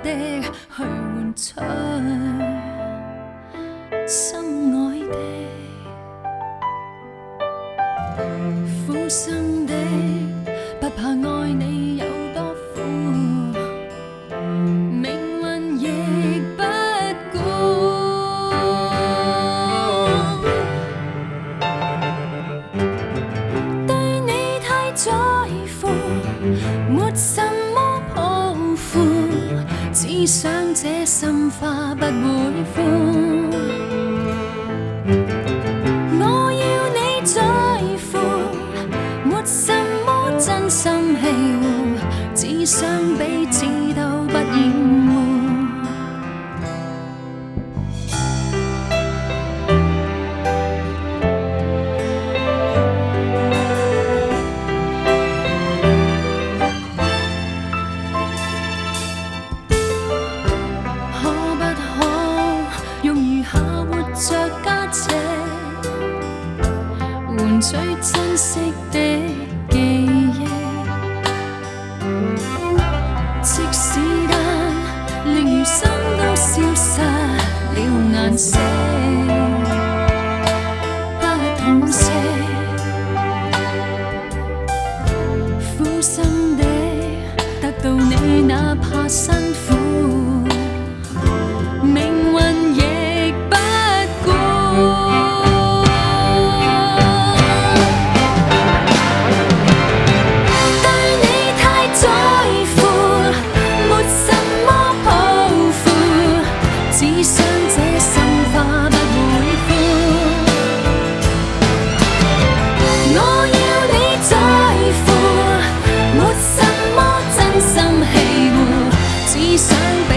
的去換取心愛的，苦心的，不怕愛你有多苦，命運亦不顧。對你太在乎，沒什麼抱負，只想這心花不會枯。我要你在乎，沒什麼真心氣護，只想彼此都不厭惡。換取珍惜的記憶，即使間令餘生都消失了顏色，不痛惜，苦心的得到你，哪怕辛苦，命運亦不顧。只想這心花不會枯，我要你在乎，沒什麼真心氣護，只想